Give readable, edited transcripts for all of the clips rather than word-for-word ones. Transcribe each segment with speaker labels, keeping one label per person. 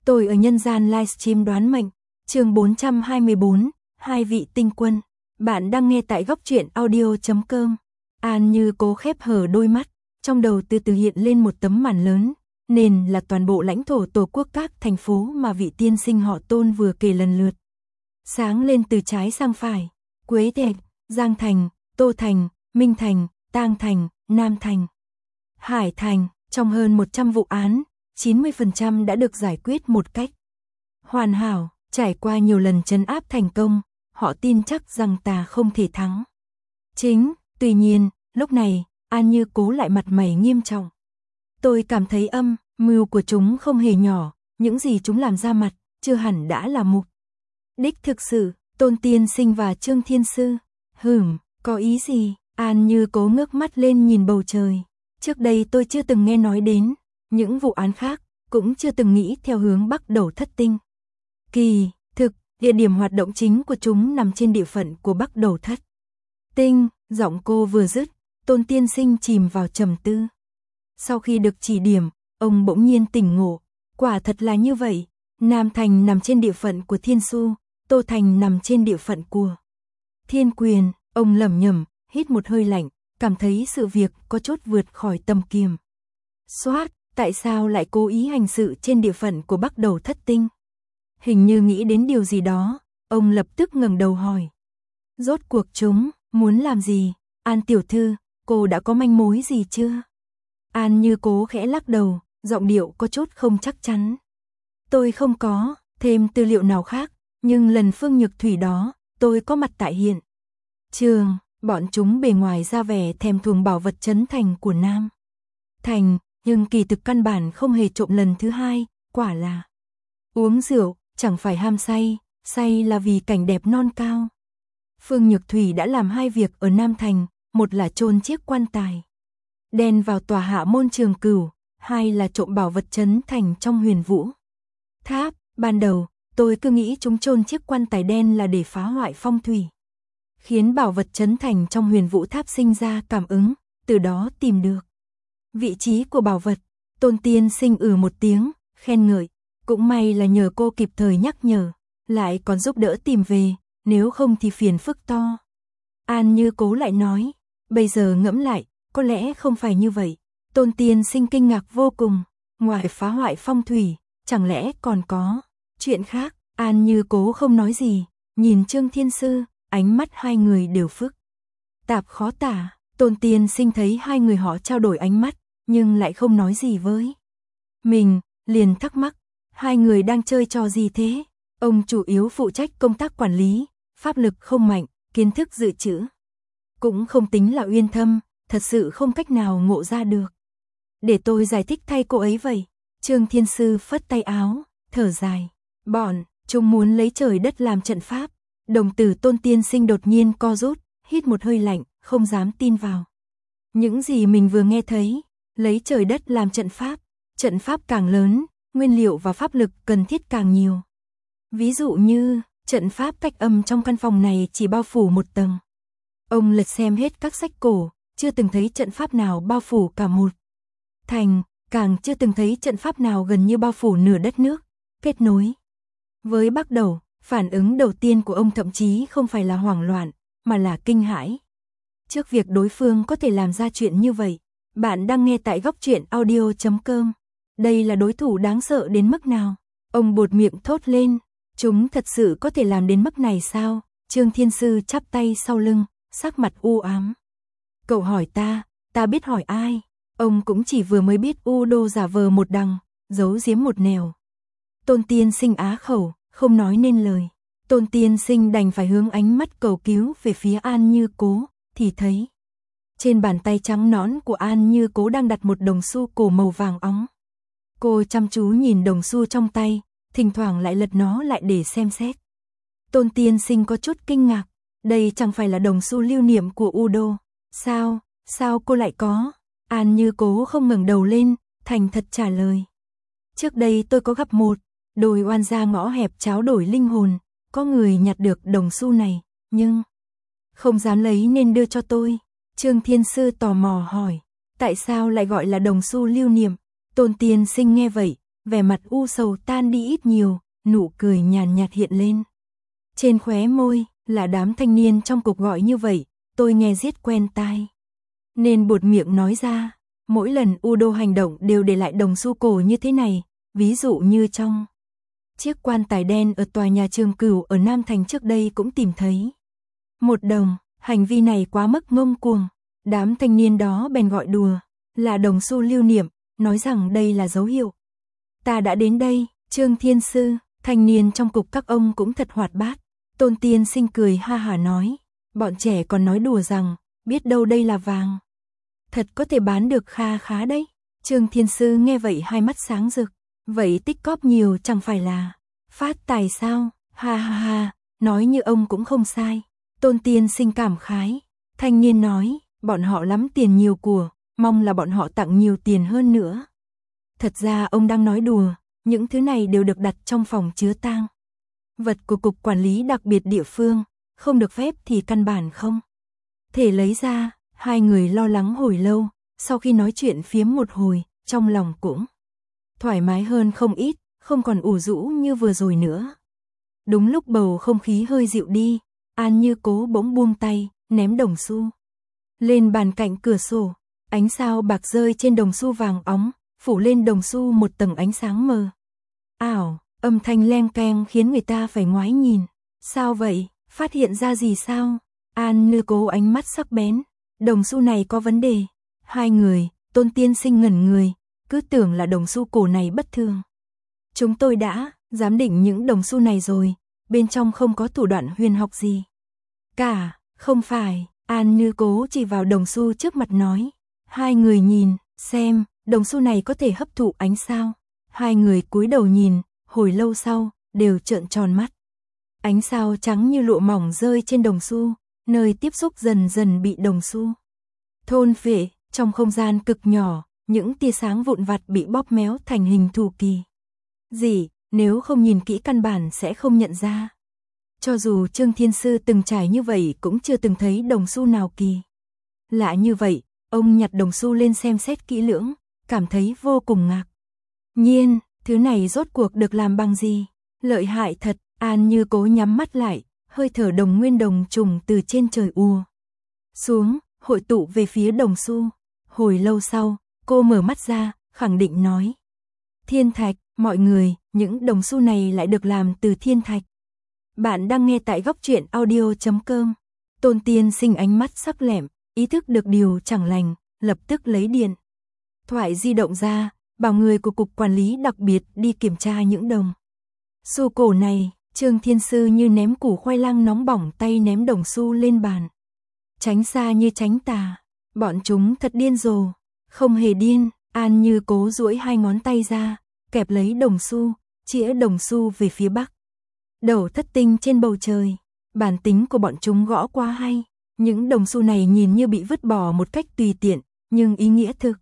Speaker 1: Tôi ở nhân gian livestream đoán mệnh, chương 424, hai vị tinh quân. Bạn đang nghe tại góc truyện audio.com. An Như Cố khép hờ đôi mắt, trong đầu từ từ hiện lên một tấm màn lớn, nền là toàn bộ lãnh thổ tổ quốc các thành phố mà vị tiên sinh họ Tôn vừa kể lần lượt. Sáng lên từ trái sang phải, Quế Thạch, Giang Thành, Tô Thành, Minh Thành, Tang Thành, Nam Thành, Hải Thành. Trong hơn 100 vụ án, 90% đã được giải quyết một cách hoàn hảo, trải qua nhiều lần trấn áp thành công, họ tin chắc rằng ta không thể thắng. Tuy nhiên, lúc này, An Như Cố lại mặt mày nghiêm trọng. Tôi cảm thấy âm mưu của chúng không hề nhỏ, những gì chúng làm ra mặt, chưa hẳn đã là mục đích thực sự. Tôn tiên sinh và Trương Thiên Sư, có ý gì? An Như Cố ngước mắt lên nhìn bầu trời. Trước đây tôi chưa từng nghe nói đến những vụ án khác, cũng chưa từng nghĩ theo hướng Bắc Đầu Thất Tinh. Kỳ thực, địa điểm hoạt động chính của chúng nằm trên địa phận của Bắc Đầu Thất Tinh. Giọng cô vừa dứt, Tôn tiên sinh chìm vào trầm tư. Sau khi được chỉ điểm, ông bỗng nhiên tỉnh ngộ. Quả thật là như vậy, Nam Thành nằm trên địa phận của Thiên Xu, Tô Thành nằm trên địa phận của Thiên Quyền. Ông lẩm nhẩm, hít một hơi lạnh, cảm thấy sự việc có chút vượt khỏi tầm kiểm soát. Tại sao lại cố ý hành sự trên địa phận của Bắc Đầu Thất Tinh? Hình như nghĩ đến điều gì đó, ông lập tức ngẩng đầu hỏi. Rốt cuộc chúng muốn làm gì? An tiểu thư, cô đã có manh mối gì chưa? An Như Cố khẽ lắc đầu, giọng điệu có chút không chắc chắn. Tôi không có thêm tư liệu nào khác, nhưng lần Phương Nhược Thủy đó, tôi có mặt tại hiện trường. Bọn chúng bề ngoài ra vẻ thèm thuồng bảo vật trấn thành của Nam Thành, nhưng kỳ thực căn bản không hề trộm lần thứ hai, quả là uống rượu, chẳng phải ham say, say là vì cảnh đẹp non cao. Phương Nhược Thủy đã làm hai việc ở Nam Thành, một là chôn chiếc quan tài đen vào tòa Hạ Môn Trường Cửu, hai là trộm bảo vật trấn thành trong Huyền Vũ Tháp. Ban đầu, tôi cứ nghĩ chúng chôn chiếc quan tài đen là để phá hoại phong thủy, khiến bảo vật trấn thành trong Huyền Vũ Tháp sinh ra cảm ứng, từ đó tìm được vị trí của bảo vật. Tôn tiên sinh một tiếng, khen ngợi. Cũng may là nhờ cô kịp thời nhắc nhở, lại còn giúp đỡ tìm về, nếu không thì phiền phức to. An Như Cố lại nói, bây giờ ngẫm lại, có lẽ không phải như vậy. Tôn tiên sinh kinh ngạc vô cùng, ngoài phá hoại phong thủy, chẳng lẽ còn có chuyện khác? An Như Cố không nói gì, nhìn Trương Thiên Sư, ánh mắt hai người đều phức tạp khó tả. Tôn tiên sinh thấy hai người họ trao đổi ánh mắt, nhưng lại không nói gì với mình, liền thắc mắc, hai người đang chơi trò gì thế? Ông chủ yếu phụ trách công tác quản lý, pháp lực không mạnh, kiến thức dự trữ cũng không tính là uyên thâm, thật sự không cách nào ngộ ra được. Để tôi giải thích thay cô ấy vậy. Trương Thiên Sư phất tay áo, thở dài. Bọn chúng muốn lấy trời đất làm trận pháp. Đồng tử Tôn tiên sinh đột nhiên co rút, hít một hơi lạnh, không dám tin vào những gì mình vừa nghe thấy. Lấy trời đất làm trận pháp càng lớn, nguyên liệu và pháp lực cần thiết càng nhiều. Ví dụ như, trận pháp cách âm trong căn phòng này chỉ bao phủ một tầng. Ông lật xem hết các sách cổ, chưa từng thấy trận pháp nào bao phủ cả một thành, càng chưa từng thấy trận pháp nào gần như bao phủ nửa đất nước. Kết nối với Bắc Đầu, phản ứng đầu tiên của ông thậm chí không phải là hoảng loạn, mà là kinh hãi. Trước việc đối phương có thể làm ra chuyện như vậy, bạn đang nghe tại góc truyện audio.com. Đây là đối thủ đáng sợ đến mức nào? Ông buột miệng thốt lên, chúng thật sự có thể làm đến mức này sao? Trương Thiên Sư chắp tay sau lưng, sắc mặt u ám. Cậu hỏi ta biết hỏi ai? Ông cũng chỉ vừa mới biết U Đô giả vờ một đằng, giấu giếm một nẻo. Tôn tiên sinh á khẩu, không nói nên lời. Tôn tiên sinh đành phải hướng ánh mắt cầu cứu về phía An Như Cố, thì thấy trên bàn tay trắng nõn của An Như Cố đang đặt một đồng xu cổ màu vàng óng. Cô chăm chú nhìn đồng xu trong tay, thỉnh thoảng lại lật nó lại để xem xét. Tôn tiên sinh có chút kinh ngạc, đây chẳng phải là đồng xu lưu niệm của U Đô. Sao cô lại có? An Như Cố không ngẩng đầu lên, thành thật trả lời. Trước đây tôi có gặp một đôi oan gia ngõ hẹp tráo đổi linh hồn, có người nhặt được đồng xu này, nhưng không dám lấy nên đưa cho tôi. Trương Thiên Sư tò mò hỏi, tại sao lại gọi là đồng xu lưu niệm? Tôn tiên sinh nghe vậy, vẻ mặt u sầu tan đi ít nhiều, nụ cười nhàn nhạt hiện lên. Trên khóe môi, là đám thanh niên trong cục gọi như vậy, tôi nghe riết quen tai. Nên buột miệng nói ra, mỗi lần Udo hành động đều để lại đồng xu cổ như thế này, ví dụ như trong chiếc quan tài đen ở tòa nhà Trường Cửu ở Nam Thành trước đây cũng tìm thấy. 1 đồng, hành vi này quá mức ngông cuồng, đám thanh niên đó bèn gọi đùa, là đồng xu lưu niệm, nói rằng đây là dấu hiệu. Ta đã đến đây, Trương Thiên Sư, thanh niên trong cục các ông cũng thật hoạt bát. Tôn Tiên Sinh cười ha hả nói, bọn trẻ còn nói đùa rằng, biết đâu đây là vàng. Thật có thể bán được kha khá đấy. Trương Thiên Sư nghe vậy hai mắt sáng rực, vậy tích cóp nhiều chẳng phải là phát tài sao, ha ha ha, nói như ông cũng không sai. Tôn Tiên Sinh cảm khái, thanh niên nói, bọn họ lắm tiền nhiều của, mong là bọn họ tặng nhiều tiền hơn nữa. Thật ra ông đang nói đùa, những thứ này đều được đặt trong phòng chứa tang vật của Cục Quản lý Đặc biệt địa phương, không được phép thì căn bản không thể lấy ra. Hai người lo lắng hồi lâu, sau khi nói chuyện phiếm một hồi, trong lòng cũng thoải mái hơn không ít, không còn ủ rũ như vừa rồi nữa. Đúng lúc bầu không khí hơi dịu đi, An Như Cố bỗng buông tay, ném đồng xu lên bàn cạnh cửa sổ, ánh sao bạc rơi trên đồng xu vàng óng, phủ lên đồng xu một tầng ánh sáng mờ ảo, âm thanh leng keng khiến người ta phải ngoái nhìn. Sao vậy, phát hiện ra gì sao? An Như Cố ánh mắt sắc bén, đồng xu này có vấn đề. Hai người, Tôn Tiên Sinh ngẩn người, cứ tưởng là đồng xu cổ này bất thường. Chúng tôi đã giám định những đồng xu này rồi, bên trong không có thủ đoạn huyền học gì cả, không phải. An Như Cố chỉ vào đồng xu trước mặt nói. Hai người nhìn, xem, đồng xu này có thể hấp thụ ánh sao. Hai người cúi đầu nhìn, hồi lâu sau, đều trợn tròn mắt. Ánh sao trắng như lụa mỏng rơi trên đồng xu, nơi tiếp xúc dần dần bị đồng xu thôn phệ. Trong không gian cực nhỏ, những tia sáng vụn vặt bị bóp méo thành hình thù kỳ dị, nếu không nhìn kỹ căn bản sẽ không nhận ra. Cho dù Trương Thiên Sư từng trải như vậy cũng chưa từng thấy đồng xu nào kỳ lạ như vậy. Ông nhặt đồng xu lên xem xét kỹ lưỡng, cảm thấy vô cùng ngạc nhiên, thứ này rốt cuộc được làm bằng gì? Lợi hại thật. An Như Cố nhắm mắt lại, hơi thở đồng nguyên đồng trùng từ trên trời ùa xuống, hội tụ về phía đồng xu. Hồi lâu sau, cô mở mắt ra, khẳng định nói. Thiên thạch, mọi người, những đồng xu này lại được làm từ thiên thạch. Bạn đang nghe tại góc truyện audio.com. Tôn Tiên Sinh ánh mắt sắc lẹm, ý thức được điều chẳng lành, lập tức lấy điện thoại di động ra, bảo người của Cục Quản lý Đặc biệt đi kiểm tra những đồng xu cổ này. Trương Thiên Sư như ném củ khoai lang nóng bỏng, tay ném đồng xu lên bàn, tránh xa như tránh tà. Bọn chúng thật điên rồ. Không hề điên. An Như Cố duỗi hai ngón tay ra, kẹp lấy đồng xu, chĩa đồng xu về phía bắc. Đầu thất tinh trên bầu trời. Bản tính của bọn chúng gõ quá hay. Những đồng xu này nhìn như bị vứt bỏ một cách tùy tiện, nhưng ý nghĩa thực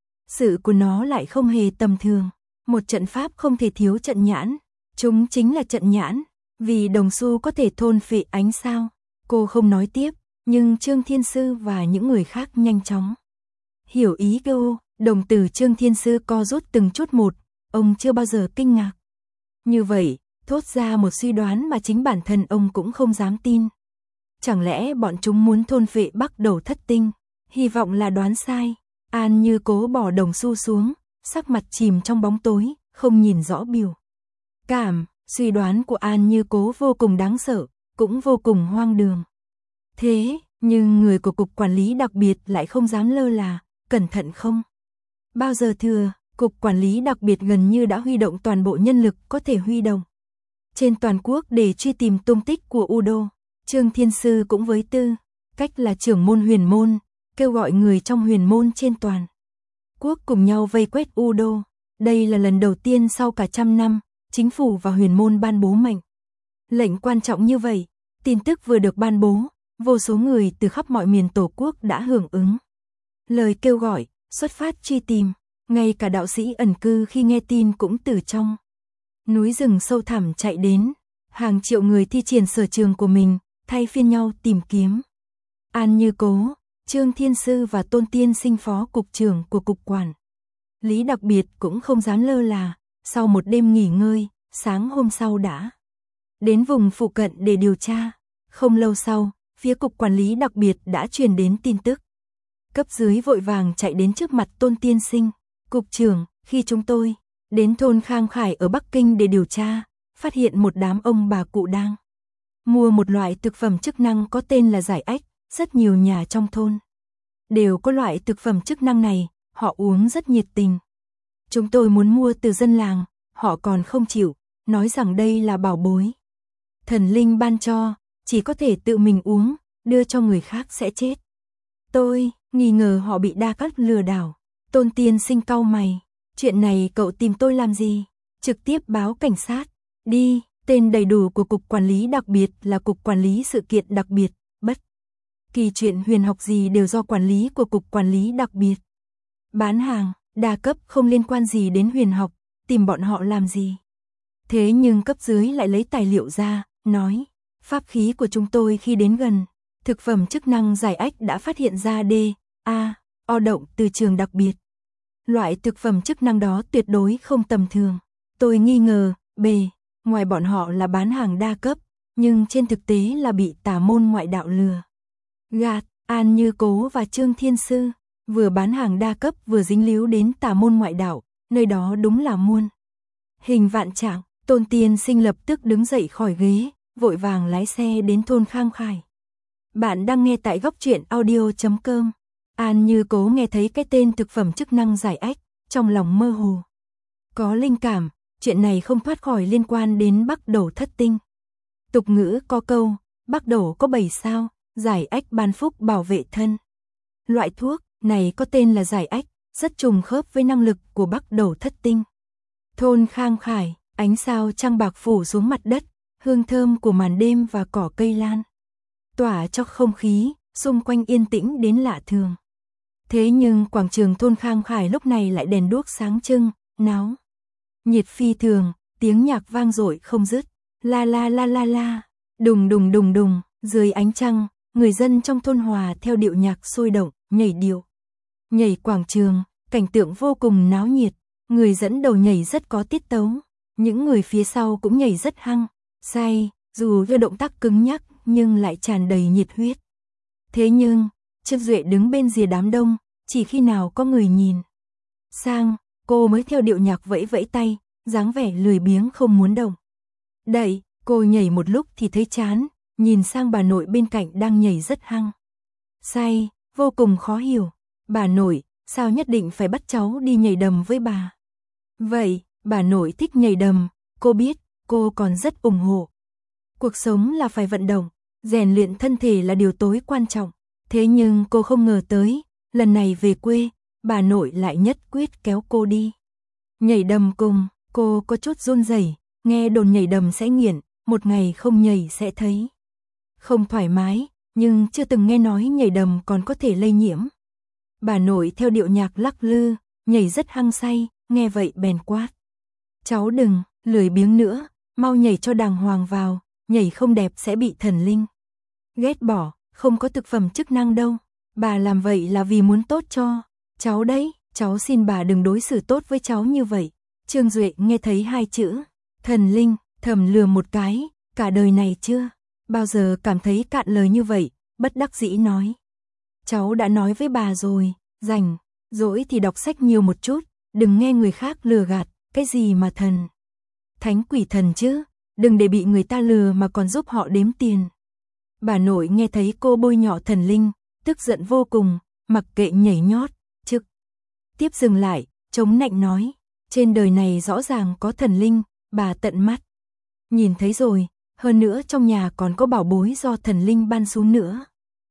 Speaker 1: sự của nó lại không hề tầm thường. Một trận pháp không thể thiếu trận nhãn. Chúng chính là trận nhãn, vì đồng xu có thể thôn phệ ánh sao. Cô không nói tiếp, nhưng Trương Thiên Sư và những người khác nhanh chóng hiểu ý cô. Đồng tử Trương Thiên Sư co rút từng chút một, ông chưa bao giờ kinh ngạc như vậy, thốt ra một suy đoán mà chính bản thân ông cũng không dám tin. Chẳng lẽ bọn chúng muốn thôn phệ bắc đầu thất tinh? Hy vọng là đoán sai. An Như Cố bỏ đồng xu xuống, sắc mặt chìm trong bóng tối, không nhìn rõ biểu cảm. Suy đoán của An Như Cố vô cùng đáng sợ, cũng vô cùng hoang đường. Thế, nhưng người của Cục Quản lý Đặc biệt lại không dám lơ là, cẩn thận không bao giờ thừa. Cục Quản lý Đặc biệt gần như đã huy động toàn bộ nhân lực có thể huy động trên toàn quốc để truy tìm tung tích của Udo. Trương Thiên Sư cũng với tư cách là trưởng môn huyền môn, kêu gọi người trong huyền môn trên toàn quốc cùng nhau vây quét Udo. Đây là lần đầu tiên sau cả trăm năm, chính phủ và huyền môn ban bố mệnh lệnh quan trọng như vậy. Tin tức vừa được ban bố, vô số người từ khắp mọi miền Tổ quốc đã hưởng ứng lời kêu gọi, xuất phát truy tìm. Ngay cả đạo sĩ ẩn cư khi nghe tin cũng từ trong núi rừng sâu thẳm chạy đến. Hàng triệu người thi triển sở trường của mình, thay phiên nhau tìm kiếm. An Như Cố, Trương Thiên Sư và Tôn Tiên Sinh phó cục trưởng của Cục Quản lý Đặc biệt cũng không dám lơ là, sau một đêm nghỉ ngơi, sáng hôm sau đã đến vùng phụ cận để điều tra. Không lâu sau, phía cục quản lý đặc biệt đã truyền đến tin tức. Cấp dưới vội vàng chạy đến trước mặt Tôn Tiên Sinh. Cục trưởng, khi chúng tôi đến thôn Khang Khải ở Bắc Kinh để điều tra, phát hiện một đám ông bà cụ đang mua một loại thực phẩm chức năng có tên là giải ách. Rất nhiều nhà trong thôn đều có loại thực phẩm chức năng này, họ uống rất nhiệt tình. Chúng tôi muốn mua từ dân làng, họ còn không chịu, nói rằng đây là bảo bối thần linh ban cho, chỉ có thể tự mình uống, đưa cho người khác sẽ chết. Tôi nghi ngờ họ bị đa cấp lừa đảo. Tôn Tiên Sinh cau mày, chuyện này cậu tìm tôi làm gì? Trực tiếp báo cảnh sát đi. Tên đầy đủ của Cục Quản lý đặc biệt là Cục Quản lý Sự kiện đặc biệt, bất kỳ chuyện huyền học gì đều do quản lý của Cục Quản lý đặc biệt. Bán hàng, đa cấp không liên quan gì đến huyền học, tìm bọn họ làm gì? Thế nhưng cấp dưới lại lấy tài liệu ra, nói, pháp khí của chúng tôi khi đến gần, thực phẩm chức năng giải ách đã phát hiện ra O động từ trường đặc biệt. Loại thực phẩm chức năng đó tuyệt đối không tầm thường. Tôi nghi ngờ, ngoài bọn họ là bán hàng đa cấp, nhưng trên thực tế là bị tà môn ngoại đạo lừa gạt. An Như Cố và Trương Thiên Sư vừa bán hàng đa cấp vừa dính líu đến tà môn ngoại đạo, nơi đó đúng là muôn hình vạn trạng. Tôn Tiên Sinh lập tức đứng dậy khỏi ghế, vội vàng lái xe đến thôn Khang Khải. Bạn đang nghe tại góc truyện audio.com. An Như Cố nghe thấy cái tên thực phẩm chức năng giải ách, trong lòng mơ hồ có linh cảm, chuyện này không thoát khỏi liên quan đến Bắc Đổ thất tinh. Tục ngữ có câu, Bắc Đổ có 7 sao, giải ách ban phúc bảo vệ thân. Loại thuốc này có tên là giải ách, rất trùng khớp với năng lực của Bắc Đổ thất tinh. Thôn Khang Khải, ánh sao trăng bạc phủ xuống mặt đất, hương thơm của màn đêm và cỏ cây lan tỏa cho không khí xung quanh yên tĩnh đến lạ thường. Thế nhưng quảng trường thôn Khang Khải lúc này lại đèn đuốc sáng trưng, náo nhiệt phi thường, tiếng nhạc vang dội không dứt, la la la la la, đùng đùng đùng đùng, dưới ánh trăng, người dân trong thôn hòa theo điệu nhạc sôi động, nhảy điệu. Nhảy quảng trường, cảnh tượng vô cùng náo nhiệt, người dẫn đầu nhảy rất có tiết tấu, những người phía sau cũng nhảy rất hăng, say, dù với động tác cứng nhắc nhưng lại tràn đầy nhiệt huyết. Thế nhưng, Trương Duệ đứng bên rìa đám đông, chỉ khi nào có người nhìn sang, cô mới theo điệu nhạc vẫy vẫy tay, dáng vẻ lười biếng không muốn động đậy. Cô nhảy một lúc thì thấy chán, nhìn sang bà nội bên cạnh đang nhảy rất hăng, say, vô cùng khó hiểu. Bà nội, sao nhất định phải bắt cháu đi nhảy đầm với bà? Vậy, bà nội thích nhảy đầm, cô biết, cô còn rất ủng hộ. Cuộc sống là phải vận động, rèn luyện thân thể là điều tối quan trọng. Thế nhưng cô không ngờ tới, lần này về quê, bà nội lại nhất quyết kéo cô đi nhảy đầm cùng. Cô có chút run rẩy, nghe đồn nhảy đầm sẽ nghiện, một ngày không nhảy sẽ thấy không thoải mái, nhưng chưa từng nghe nói nhảy đầm còn có thể lây nhiễm. Bà nội theo điệu nhạc lắc lư, nhảy rất hăng say, nghe vậy bèn quát. Cháu đừng, lười biếng nữa, mau nhảy cho đàng hoàng vào, nhảy không đẹp sẽ bị thần linh ghét bỏ, không có thực phẩm chức năng đâu. Bà làm vậy là vì muốn tốt cho cháu đấy, cháu xin bà đừng đối xử tốt với cháu như vậy. Trương Duệ nghe thấy hai chữ thần linh, thầm lườm một cái, cả đời này chưa bao giờ cảm thấy cạn lời như vậy, bất đắc dĩ nói. Cháu đã nói với bà rồi, rảnh rỗi thì đọc sách nhiều một chút, đừng nghe người khác lừa gạt, cái gì mà thần thánh quỷ thần chứ, đừng để bị người ta lừa mà còn giúp họ đếm tiền. Bà nội nghe thấy cô bôi nhọ thần linh, tức giận vô cùng, mặc kệ nhảy nhót, trực tiếp dừng lại, chống nạnh nói, trên đời này rõ ràng có thần linh, bà tận mắt nhìn thấy rồi, hơn nữa trong nhà còn có bảo bối do thần linh ban xuống nữa.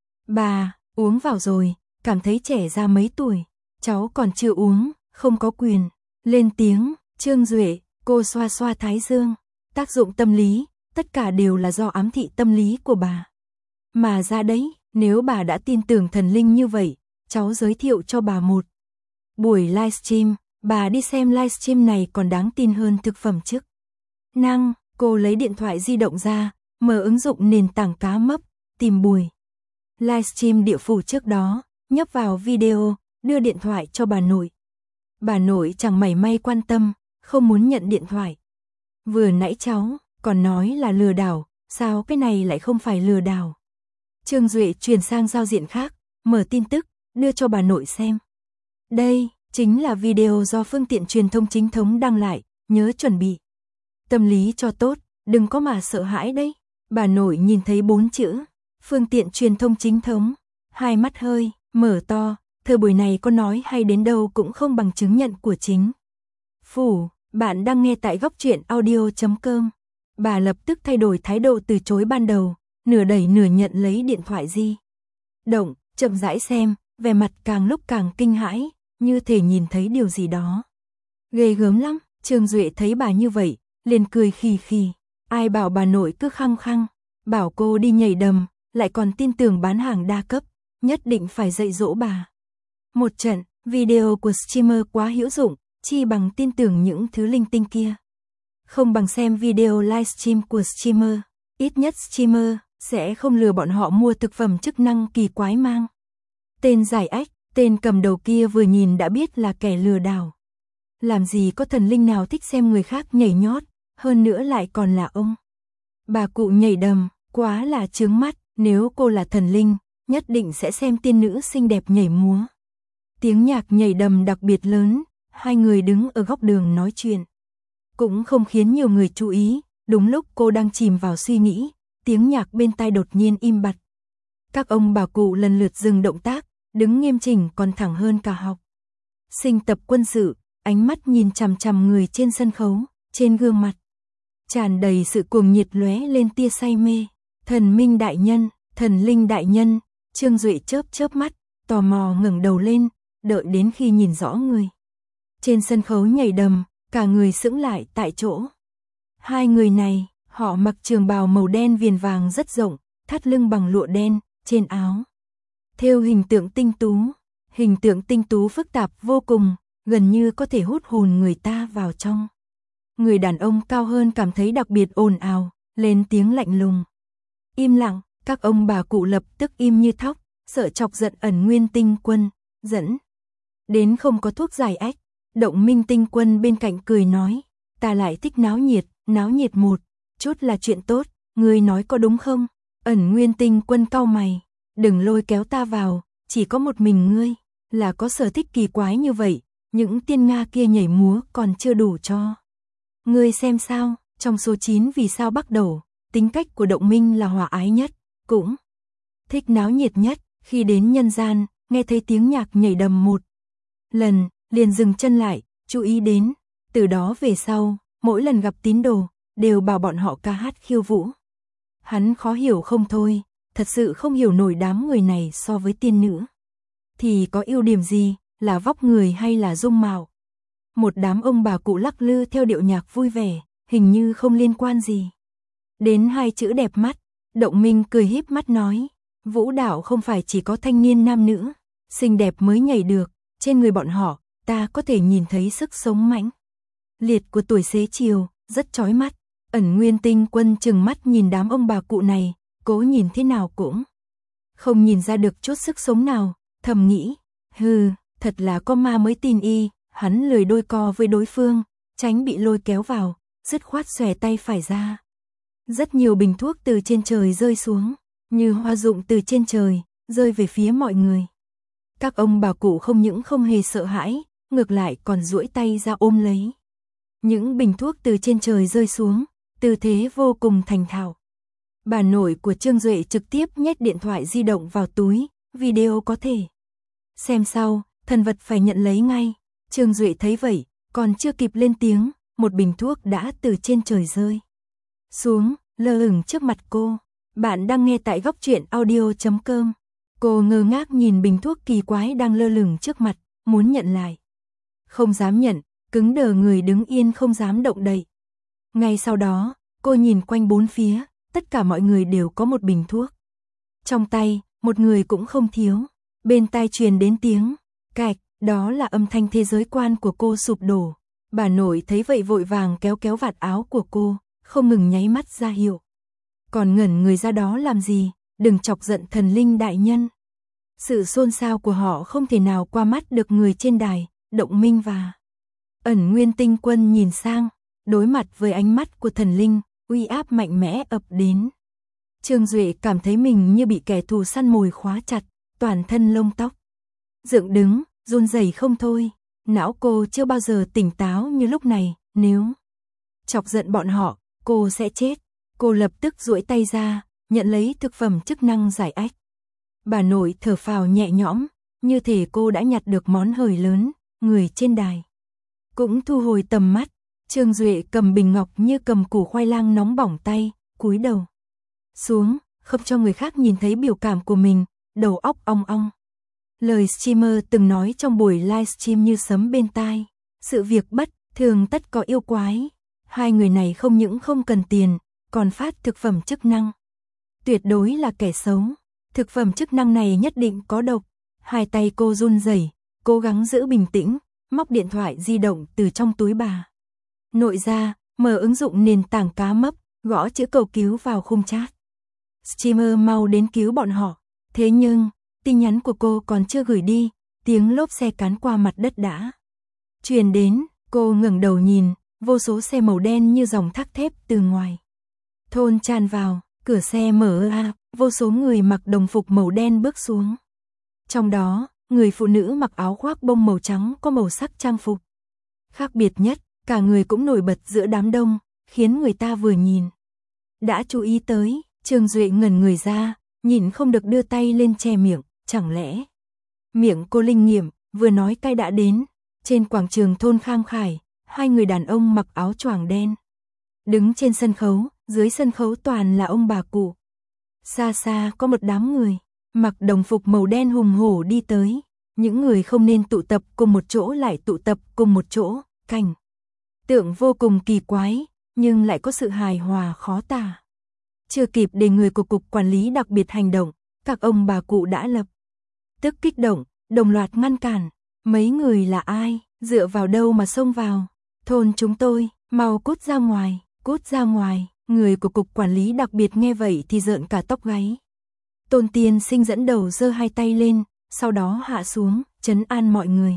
Speaker 1: Bà uống vào rồi, cảm thấy trẻ ra mấy tuổi, cháu còn chưa uống, không có quyền lên tiếng. Trương Duệ, cô xoa xoa thái dương, tác dụng tâm lý, tất cả đều là do ám thị tâm lý của bà mà ra đấy. Nếu bà đã tin tưởng thần linh như vậy, cháu giới thiệu cho bà một buổi livestream, bà đi xem livestream này còn đáng tin hơn thực phẩm chức năng. Cô lấy điện thoại di động ra, mở ứng dụng nền tảng cá mập, tìm buổi livestream địa phủ trước đó, nhấp vào video, đưa điện thoại cho bà nội. Bà nội chẳng mảy may quan tâm, không muốn nhận điện thoại. Vừa nãy cháu còn nói là lừa đảo, sao cái này lại không phải lừa đảo? Trương Duệ chuyển sang giao diện khác, mở tin tức, đưa cho bà nội xem. Đây chính là video do phương tiện truyền thông chính thống đăng lại, nhớ chuẩn bị tâm lý cho tốt, đừng có mà sợ hãi đấy. Bà nội nhìn thấy 4 chữ, phương tiện truyền thông chính thống, hai mắt hơi mở to, thời buổi này có nói hay đến đâu cũng không bằng chứng nhận của chính phủ. Bạn đang nghe tại góc truyện audio.com. Bà lập tức thay đổi thái độ từ chối ban đầu, nửa đẩy nửa nhận lấy điện thoại di động, chậm rãi xem, vẻ mặt càng lúc càng kinh hãi, như thể nhìn thấy điều gì đó ghê gớm lắm. Trương Duệ thấy bà như vậy, liền cười khì khì. Ai bảo bà nội cứ khăng khăng bảo cô đi nhảy đầm, lại còn tin tưởng bán hàng đa cấp, nhất định phải dạy dỗ bà một trận. Video của streamer quá hữu dụng, chi bằng tin tưởng những thứ linh tinh kia. Không bằng xem video livestream của streamer, ít nhất streamer sẽ không lừa bọn họ mua thực phẩm chức năng kỳ quái mang tên giải ách. Tên cầm đầu kia vừa nhìn đã biết là kẻ lừa đảo. Làm gì có thần linh nào thích xem người khác nhảy nhót, hơn nữa lại còn là ông bà cụ nhảy đầm, quá là chướng mắt. Nếu cô là thần linh, nhất định sẽ xem tiên nữ xinh đẹp nhảy múa. Tiếng nhạc nhảy đầm đặc biệt lớn, hai người đứng ở góc đường nói chuyện, cũng không khiến nhiều người chú ý. Đúng lúc cô đang chìm vào suy nghĩ, tiếng nhạc bên tai đột nhiên im bặt. Các ông bà cụ lần lượt dừng động tác, đứng nghiêm chỉnh còn thẳng hơn cả học sinh tập quân sự, ánh mắt nhìn chằm chằm người trên sân khấu, trên gương mặt tràn đầy sự cuồng nhiệt lóe lên tia say mê. Thần minh đại nhân, thần linh đại nhân. Trương Duệ chớp chớp mắt, tò mò ngẩng đầu lên, đợi đến khi nhìn rõ người trên sân khấu nhảy đầm, cả người sững lại tại chỗ. Hai người này, họ mặc trường bào màu đen viền vàng rất rộng, thắt lưng bằng lụa đen, trên áo thêu hình tượng tinh tú. Hình tượng tinh tú phức tạp vô cùng, gần như có thể hút hồn người ta vào trong. Người đàn ông cao hơn cảm thấy đặc biệt ồn ào, lên tiếng lạnh lùng. Im lặng. Các ông bà cụ lập tức im như thóc, sợ chọc giận Ẩn Nguyên Tinh Quân, dẫn đến không có thuốc giải ách. Động Minh Tinh Quân bên cạnh cười nói, ta lại thích náo nhiệt một chút là chuyện tốt, ngươi nói có đúng không? Ẩn Nguyên Tinh Quân cau mày, đừng lôi kéo ta vào, chỉ có một mình ngươi là có sở thích kỳ quái như vậy, những tiên Nga kia nhảy múa còn chưa đủ cho ngươi xem sao? Trong số 9 vì sao bắt đầu, tính cách của Động Minh là hòa ái nhất, cũng thích náo nhiệt nhất. Khi đến nhân gian, nghe thấy tiếng nhạc nhảy đầm một lần, liền dừng chân lại, chú ý đến. Từ đó về sau, mỗi lần gặp tín đồ, đều bảo bọn họ ca hát khiêu vũ. Hắn khó hiểu không thôi, thật sự không hiểu nổi đám người này so với tiên nữ thì có ưu điểm gì, là vóc người hay là dung mạo. Một đám ông bà cụ lắc lư theo điệu nhạc vui vẻ, hình như không liên quan gì đến hai chữ đẹp mắt. Động Minh cười híp mắt nói, vũ đạo không phải chỉ có thanh niên nam nữ xinh đẹp mới nhảy được, trên người bọn họ, ta có thể nhìn thấy sức sống mãnh liệt của tuổi xế chiều, rất chói mắt. Ẩn Nguyên Tinh Quân trừng mắt nhìn đám ông bà cụ này, cố nhìn thế nào cũng không nhìn ra được chút sức sống nào, thầm nghĩ, hừ, thật là có ma mới tin y. Hắn lười đôi co với đối phương, tránh bị lôi kéo vào, dứt khoát xòe tay phải ra. Rất nhiều bình thuốc từ trên trời rơi xuống, như hoa rụng từ trên trời, rơi về phía mọi người. Các ông bà cụ không những không hề sợ hãi, ngược lại còn duỗi tay ra ôm lấy những bình thuốc từ trên trời rơi xuống, tư thế vô cùng thành thạo. Bà nội của Trương Duệ trực tiếp nhét điện thoại di động vào túi, video có thể xem sau, thần vật phải nhận lấy ngay. Trương Duệ thấy vậy, còn chưa kịp lên tiếng, một bình thuốc đã từ trên trời rơi xuống, lơ lửng trước mặt cô. Bạn đang nghe tại góc truyện audio.com. Cô ngơ ngác nhìn bình thuốc kỳ quái đang lơ lửng trước mặt, muốn nhận lại. Không dám nhận, cứng đờ người đứng yên không dám động đậy. Ngay sau đó, cô nhìn quanh bốn phía, tất cả mọi người đều có một bình thuốc trong tay, một người cũng không thiếu. Bên tai truyền đến tiếng cạch, đó là âm thanh thế giới quan của cô sụp đổ. Bà nội thấy vậy vội vàng kéo kéo vạt áo của cô, không ngừng nháy mắt ra hiệu. Còn ngẩn người ra đó làm gì, đừng chọc giận thần linh đại nhân. Sự xôn xao của họ không thể nào qua mắt được người trên đài, Động Minh và Ẩn Nguyên Tinh Quân nhìn sang, đối mặt với ánh mắt của thần linh, uy áp mạnh mẽ ập đến. Trương Duệ cảm thấy mình như bị kẻ thù săn mồi khóa chặt, toàn thân lông tóc dựng đứng, run rẩy không thôi. Não cô chưa bao giờ tỉnh táo như lúc này, nếu chọc giận bọn họ, cô sẽ chết. Cô lập tức duỗi tay ra, nhận lấy thực phẩm chức năng giải ách. Bà nội thở phào nhẹ nhõm, như thể cô đã nhặt được món hời lớn. Người trên đài cũng thu hồi tầm mắt. Trương Duệ cầm bình ngọc như cầm củ khoai lang nóng bỏng tay, cúi đầu xuống, không cho người khác nhìn thấy biểu cảm của mình, đầu óc ong ong. Lời streamer từng nói trong buổi livestream như sấm bên tai, sự việc bất thường tất có yêu quái. Hai người này không những không cần tiền, còn phát thực phẩm chức năng. Tuyệt đối là kẻ xấu. Thực phẩm chức năng này nhất định có độc. Hai tay cô run rẩy, cố gắng giữ bình tĩnh, móc điện thoại di động từ trong túi bà nội ra, mở ứng dụng nền tảng cá mấp, gõ chữ cầu cứu vào khung chat. Streamer mau đến cứu bọn họ. Thế nhưng, tin nhắn của cô còn chưa gửi đi, tiếng lốp xe cán qua mặt đất đã truyền đến. Cô ngẩng đầu nhìn, vô số xe màu đen như dòng thác thép từ ngoài thôn tràn vào, cửa xe mở ra, vô số người mặc đồng phục màu đen bước xuống. Trong đó, người phụ nữ mặc áo khoác bông màu trắng có màu sắc trang phục khác biệt nhất, cả người cũng nổi bật giữa đám đông, khiến người ta vừa nhìn đã chú ý tới. Trương Duệ ngẩn người ra, nhìn không được đưa tay lên che miệng, chẳng lẽ miệng cô linh nghiệm, vừa nói cai đã đến. Trên quảng trường thôn Khang Khải, hai người đàn ông mặc áo choàng đen đứng trên sân khấu, dưới sân khấu toàn là ông bà cụ. Xa xa có một đám người mặc đồng phục màu đen hùng hổ đi tới. Những người không nên tụ tập cùng một chỗ lại tụ tập cùng một chỗ, cảnh tượng vô cùng kỳ quái, nhưng lại có sự hài hòa khó tả. Chưa kịp để người của cục quản lý đặc biệt hành động, các ông bà cụ đã lập tức kích động, đồng loạt ngăn cản. Mấy người là ai, dựa vào đâu mà xông vào thôn chúng tôi, mau cút ra ngoài, cút ra ngoài. Người của cục quản lý đặc biệt nghe vậy thì rợn cả tóc gáy. Tôn Tiên Sinh dẫn đầu giơ hai tay lên, sau đó hạ xuống, trấn an mọi người.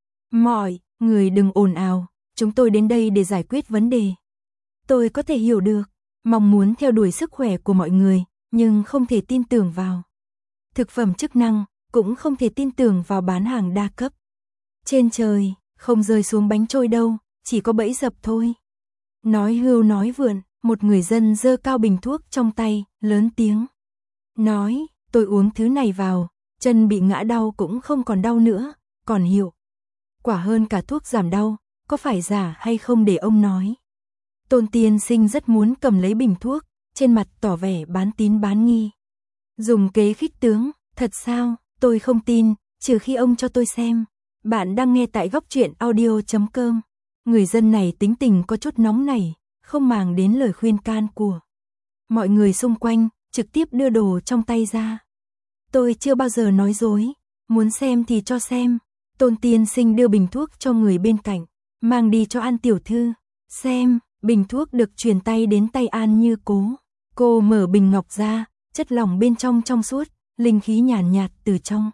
Speaker 1: Mọi người đừng ồn ào, chúng tôi đến đây để giải quyết vấn đề. Tôi có thể hiểu được, mong muốn theo đuổi sức khỏe của mọi người, nhưng không thể tin tưởng vào thực phẩm chức năng, cũng không thể tin tưởng vào bán hàng đa cấp. Trên trời, không rơi xuống bánh trôi đâu, chỉ có bẫy dập thôi. Nói hưu nói vượn, một người dân giơ cao bình thuốc trong tay, lớn tiếng nói, tôi uống thứ này vào, chân bị ngã đau cũng không còn đau nữa, còn hiệu quả hơn cả thuốc giảm đau, có phải giả hay không để ông nói. Tôn Tiên Sinh rất muốn cầm lấy bình thuốc, trên mặt tỏ vẻ bán tín bán nghi. Dùng kế khích tướng, thật sao, tôi không tin, trừ khi ông cho tôi xem. Bạn đang nghe tại góc truyện audio.com. Người dân này tính tình có chút nóng nảy, không màng đến lời khuyên can của mọi người xung quanh, trực tiếp đưa đồ trong tay ra. Tôi chưa bao giờ nói dối, muốn xem thì cho xem. Tôn Tiên Sinh đưa bình thuốc cho người bên cạnh, mang đi cho An tiểu thư xem. Bình thuốc được truyền tay đến tay An Như Cố. Cô mở bình ngọc ra, chất lỏng bên trong trong suốt, linh khí nhàn nhạt từ trong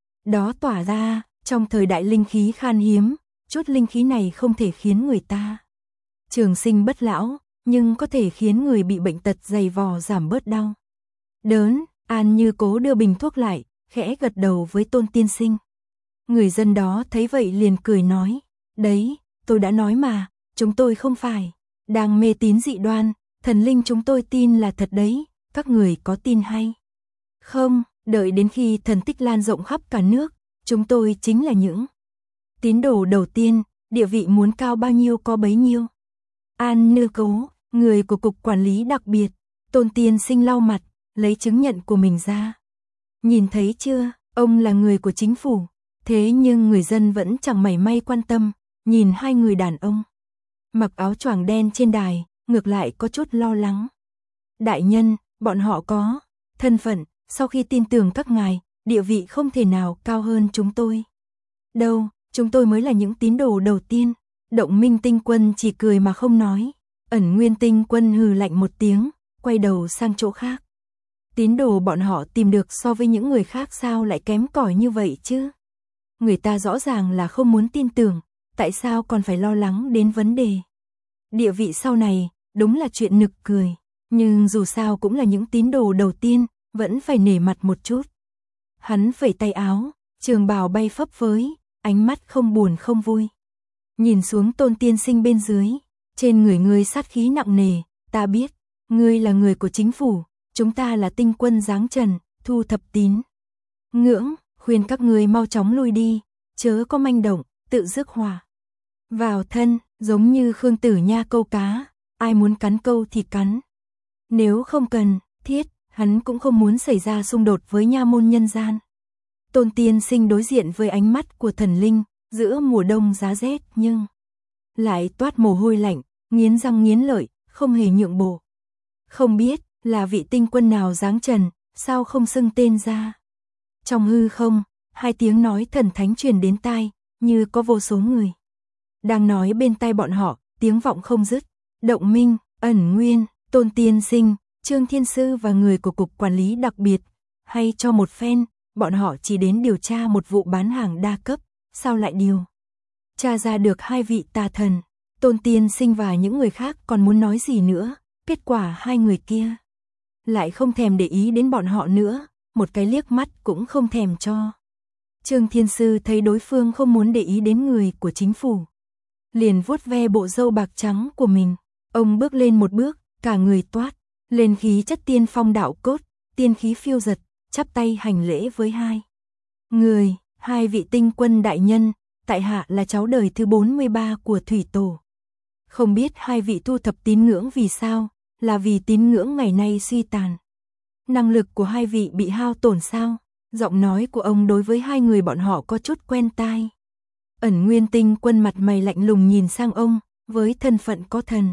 Speaker 1: đó tỏa ra. Trong thời đại linh khí khan hiếm, chút linh khí này không thể khiến người ta trường sinh bất lão, nhưng có thể khiến người bị bệnh tật dày vò giảm bớt đau đớn. An Như Cố đưa bình thuốc lại, khẽ gật đầu với Tôn Tiên Sinh. Người dân đó thấy vậy liền cười nói, đấy, tôi đã nói mà, chúng tôi không phải đang mê tín dị đoan, thần linh chúng tôi tin là thật đấy, các người có tin hay không? Đợi đến khi thần tích lan rộng khắp cả nước, chúng tôi chính là những tín đồ đầu tiên, địa vị muốn cao bao nhiêu có bấy nhiêu. An Như Cố, người của cục quản lý đặc biệt. Tôn Tiên Sinh lau mặt, lấy chứng nhận của mình ra. Nhìn thấy chưa, ông là người của chính phủ. Thế nhưng người dân vẫn chẳng mảy may quan tâm, nhìn hai người đàn ông mặc áo choàng đen trên đài, ngược lại có chút lo lắng. Đại nhân, bọn họ có thân phận, sau khi tin tưởng các ngài, địa vị không thể nào cao hơn chúng tôi. Đâu, chúng tôi mới là những tín đồ đầu tiên. Động Minh Tinh Quân chỉ cười mà không nói. Ẩn Nguyên Tinh Quân hừ lạnh một tiếng, quay đầu sang chỗ khác. Tín đồ bọn họ tìm được so với những người khác sao lại kém cỏi như vậy chứ? Người ta rõ ràng là không muốn tin tưởng, tại sao còn phải lo lắng đến vấn đề địa vị sau này, đúng là chuyện nực cười, nhưng dù sao cũng là những tín đồ đầu tiên, vẫn phải nể mặt một chút. Hắn phẩy tay áo, trường bào bay phấp phới, ánh mắt không buồn không vui. Nhìn xuống Tôn tiên sinh bên dưới, trên người ngươi sát khí nặng nề, ta biết, ngươi là người của chính phủ, chúng ta là tinh quân giáng trần, thu thập tín ngưỡng, khuyên các ngươi mau chóng lui đi, chớ có manh động, tự rước họa vào thân, giống như Khương Tử Nha câu cá, ai muốn cắn câu thì cắn. Nếu không cần thiết, hắn cũng không muốn xảy ra xung đột với nha môn nhân gian. Tôn tiên sinh đối diện với ánh mắt của thần linh, giữa mùa đông giá rét nhưng lại toát mồ hôi lạnh, nghiến răng nghiến lợi, không hề nhượng bộ. Không biết là vị tinh quân nào giáng trần, sao không xưng tên ra. Trong hư không, hai tiếng nói thần thánh truyền đến tai, như có vô số người đang nói bên tai bọn họ, tiếng vọng không dứt. Động Minh, Ẩn Nguyên, Tôn tiên sinh, Trương Thiên Sư và người của cục quản lý đặc biệt, hay cho một phen, bọn họ chỉ đến điều tra một vụ bán hàng đa cấp, sao lại điều tra ra được hai vị tà thần. Tôn tiên sinh và những người khác còn muốn nói gì nữa, kết quả hai người kia lại không thèm để ý đến bọn họ nữa, một cái liếc mắt cũng không thèm cho. Trương Thiên Sư thấy đối phương không muốn để ý đến người của chính phủ, liền vuốt ve bộ râu bạc trắng của mình. Ông bước lên một bước, cả người toát lên khí chất tiên phong đạo cốt, tiên khí phiêu dật, chắp tay hành lễ với hai người. Hai vị tinh quân đại nhân, tại hạ là cháu đời thứ 43 của Thủy Tổ. Không biết hai vị thu thập tín ngưỡng vì sao, là vì tín ngưỡng ngày nay suy tàn, năng lực của hai vị bị hao tổn sao? Giọng nói của ông đối với hai người bọn họ có chút quen tai. Ẩn Nguyên tinh quân mặt mày lạnh lùng nhìn sang ông, với thân phận có thần.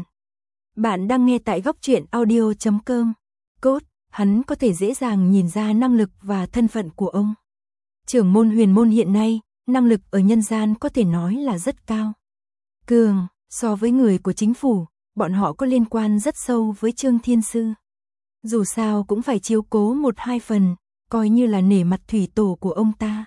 Speaker 1: Bạn đang nghe tại góc truyện audio.com. Cốt, hắn có thể dễ dàng nhìn ra năng lực và thân phận của ông. Trưởng môn huyền môn hiện nay, năng lực ở nhân gian có thể nói là rất cao. Cường, so với người của chính phủ, bọn họ có liên quan rất sâu với Trương Thiên Sư. Dù sao cũng phải chiếu cố một hai phần, coi như là nể mặt Thủy Tổ của ông ta.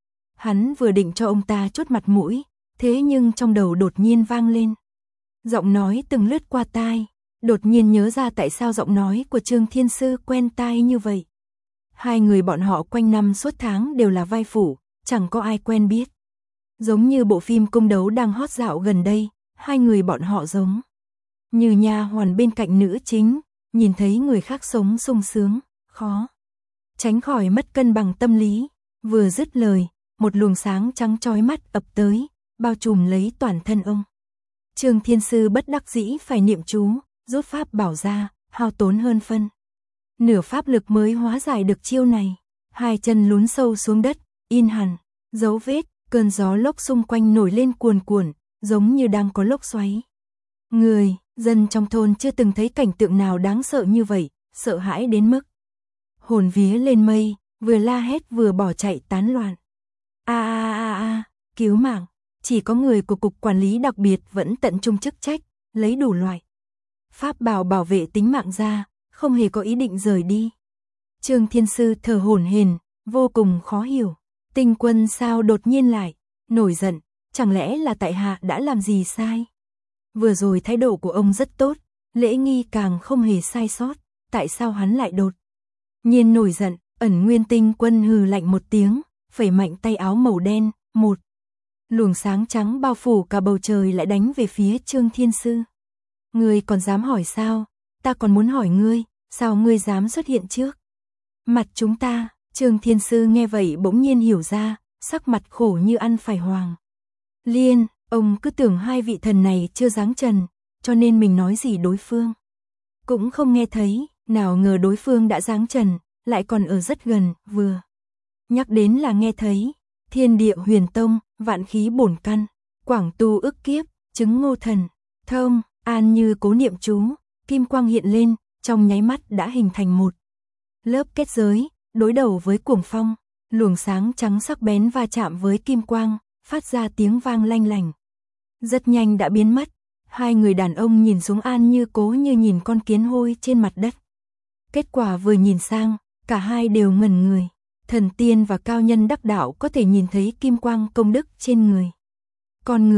Speaker 1: Hắn vừa định cho ông ta chút mặt mũi, thế nhưng trong đầu đột nhiên vang lên giọng nói từng lướt qua tai, đột nhiên nhớ ra tại sao giọng nói của Trương Thiên Sư quen tai như vậy. Hai người bọn họ quanh năm suốt tháng đều là vai phụ, chẳng có ai quen biết. Giống như bộ phim cung đấu đang hot dạo gần đây, hai người bọn họ giống như nha hoàn bên cạnh nữ chính, nhìn thấy người khác sống sung sướng, khó tránh khỏi mất cân bằng tâm lý. Vừa dứt lời, một luồng sáng trắng chói mắt ập tới, bao trùm lấy toàn thân ông. Trương Thiên Sư bất đắc dĩ phải niệm chú, rút pháp bảo ra, hao tốn hơn phân nửa pháp lực mới hóa giải được chiêu này. Hai chân lún sâu xuống đất, in hẳn dấu vết, cơn gió lốc xung quanh nổi lên cuồn cuộn, giống như đang có lốc xoáy. Người dân trong thôn chưa từng thấy cảnh tượng nào đáng sợ như vậy, sợ hãi đến mức hồn vía lên mây, vừa la hét vừa bỏ chạy tán loạn. Cứu mạng! Chỉ có người của cục quản lý đặc biệt vẫn tận trung chức trách, lấy đủ loại pháp bảo bảo vệ tính mạng ra, không hề có ý định rời đi. Trương Thiên Sư thở hổn hển, vô cùng khó hiểu. Tinh quân sao đột nhiên lại nổi giận, chẳng lẽ là tại hạ đã làm gì sai? Vừa rồi thái độ của ông rất tốt, lễ nghi càng không hề sai sót, tại sao hắn lại đột nhiên nổi giận? Ẩn Nguyên tinh quân hừ lạnh một tiếng, phẩy mạnh tay áo màu đen, một luồng sáng trắng bao phủ cả bầu trời lại đánh về phía Trương Thiên Sư. Ngươi còn dám hỏi sao? Ta còn muốn hỏi ngươi, sao ngươi dám xuất hiện trước mặt chúng ta? Trương Thiên Sư nghe vậy bỗng nhiên hiểu ra, sắc mặt khổ như ăn phải hoàng liên. Ông cứ tưởng hai vị thần này chưa giáng trần, cho nên mình nói gì đối phương cũng không nghe thấy, nào ngờ đối phương đã giáng trần, lại còn ở rất gần, vừa nhắc đến là nghe thấy. Thiên địa huyền tông, vạn khí bổn căn, quảng tu ức kiếp, chứng ngô thần thông. An Như cố niệm chú, kim quang hiện lên, trong nháy mắt đã hình thành một lớp kết giới, đối đầu với cuồng phong. Luồng sáng trắng sắc bén va chạm với kim quang, phát ra tiếng vang lanh lành. Rất nhanh đã biến mất. Hai người đàn ông nhìn xuống An Như cố như nhìn con kiến hôi trên mặt đất. Kết quả vừa nhìn sang, cả hai đều ngẩn người. Thần tiên và cao nhân đắc đạo có thể nhìn thấy kim quang công đức trên người con người,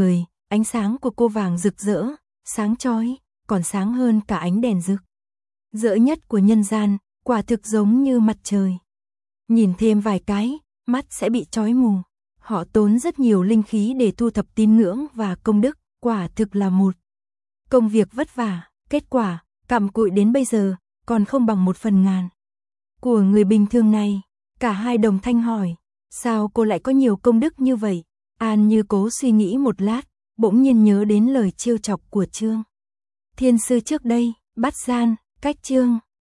Speaker 1: Ánh sáng của cô vàng rực rỡ, sáng chói, còn sáng hơn cả ánh đèn rực rỡ nhất của nhân gian, quả thực giống như mặt trời. Nhìn thêm vài cái, mắt sẽ bị chói mù. Họ tốn rất nhiều linh khí để thu thập tín ngưỡng và công đức, quả thực là một công việc vất vả. Kết quả, cặm cụi đến bây giờ, còn không bằng 1/1000 của người bình thường này. Cả hai đồng thanh hỏi, sao cô lại có nhiều công đức như vậy? An Như Cố suy nghĩ một lát, bỗng nhiên nhớ đến lời trêu chọc của Trương Thiên Sư trước đây, bắt gian, cách Trương